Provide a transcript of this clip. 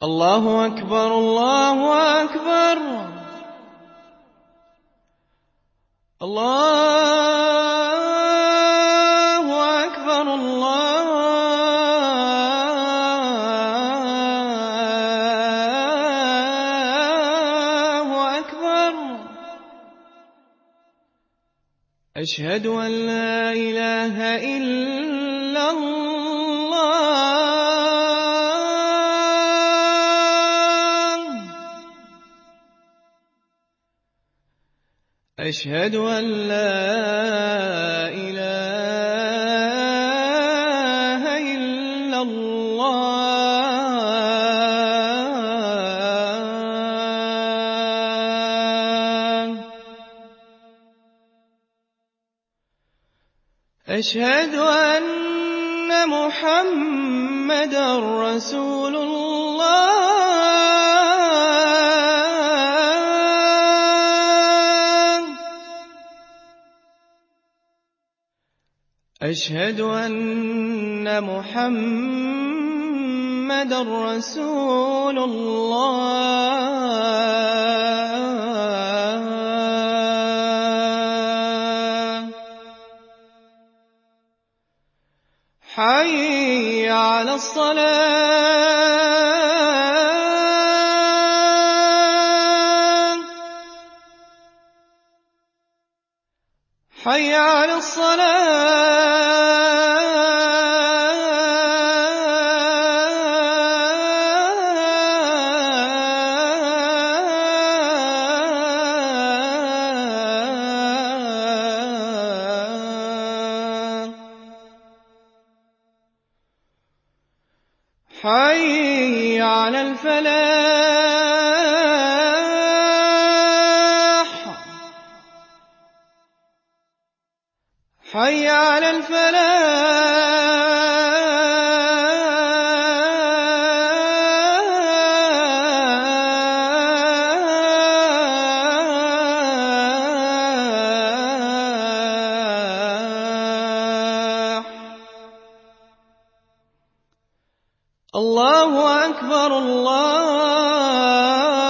الله أكبر الله أكبر الله أكبر الله أكبر. أشهد أن لا إله إلا الله. أشهد أن لا إله إلا الله. أشهد أن محمدًا رسول الله. أشهد أن محمدًا رسول الله. حي على الصلاة. حي على الصلاة. حي على الفلاح. حي على الفلاح. الله أكبر الله